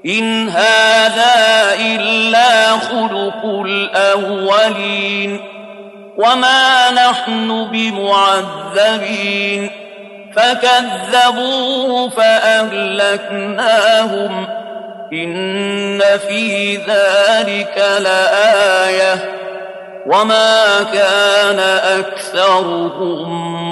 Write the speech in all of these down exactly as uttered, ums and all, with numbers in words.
إن هذا إلا خلق الأولين وما نحن بمعذبين فكذبوه فأهلكناهم إن في ذلك لآية وما كان أكثرهم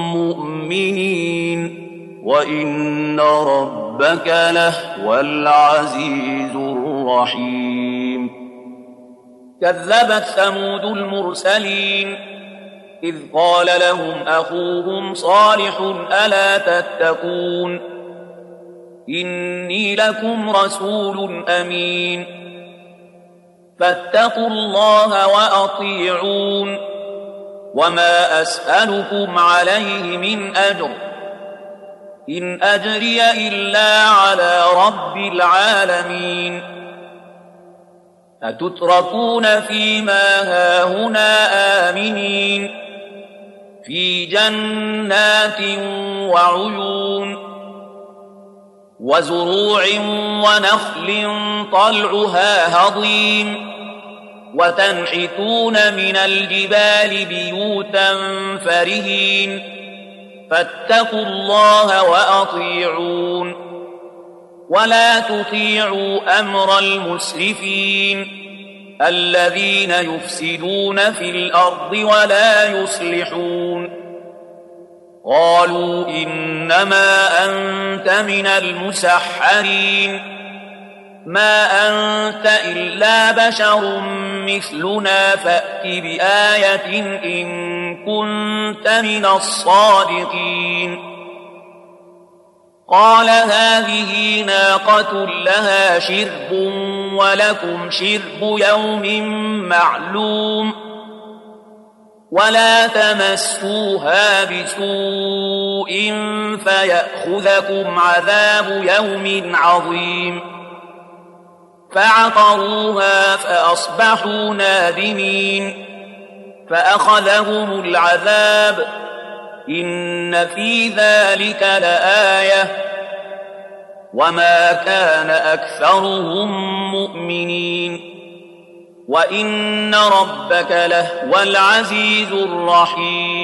مؤمنين وإن ربك لهو العزيز الرحيم كذبت ثمود المرسلين إذ قال لهم أخوهم صالح ألا تتقون إني لكم رسول أمين فاتقوا الله وأطيعون وما أسألكم عليه من أجر إن أجري إلا على رب العالمين أتتركون فيما هاهنا آمنين في جنات وعيون وزروع ونخل طلعها هضيم وتنحتون من الجبال بيوتا فرهين فاتقوا الله وأطيعون ولا تطيعوا أمر المسرفين الذين يفسدون في الأرض ولا يصلحون قالوا إنما أنت من المسحرين ما أنت إلا بشر مثلنا فأت بآية إن كنت من الصادقين قال هذه ناقة لها شرب ولكم شرب يوم معلوم ولا تمسوها بسوء فيأخذكم عذاب يوم عظيم فعقروها فأصبحوا نادمين فأخذهم العذاب إن في ذلك لآية وما كان أكثرهم مؤمنين وإن ربك لهو العزيز الرحيم